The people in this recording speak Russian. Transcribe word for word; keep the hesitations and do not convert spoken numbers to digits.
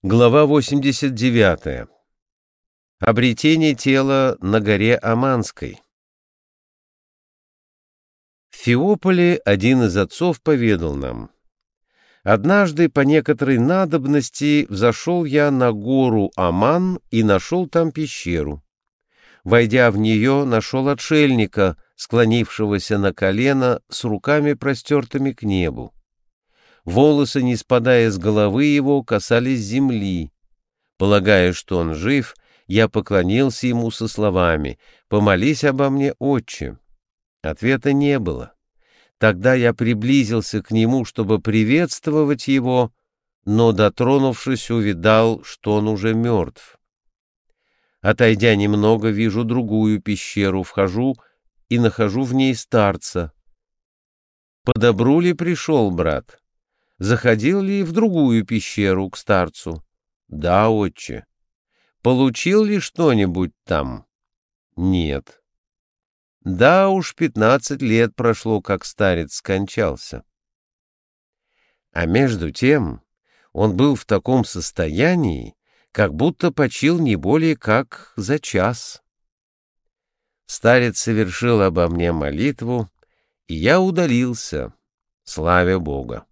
Глава восемьдесят девятая. Обретение тела на горе Аманской. В Феополе один из отцов поведал нам: «Однажды по некоторой надобности взошел я на гору Аман и нашел там пещеру. Войдя в нее, нашел отшельника, склонившегося на колено с руками простертыми к небу. Волосы, не спадая с головы его, касались земли. Полагая, что он жив, я поклонился ему со словами: «Помолись обо мне, отче». Ответа не было. Тогда я приблизился к нему, чтобы приветствовать его, но, дотронувшись, увидал, что он уже мертв. Отойдя немного, вижу другую пещеру, вхожу и нахожу в ней старца. По добру ли пришел брат? Заходил ли в другую пещеру к старцу? Да, отче. Получил ли что-нибудь там? Нет. Да уж, пятнадцать лет прошло, как старец скончался. А между тем он был в таком состоянии, как будто почил не более как за час. Старец совершил обо мне молитву, и я удалился, славя Бога.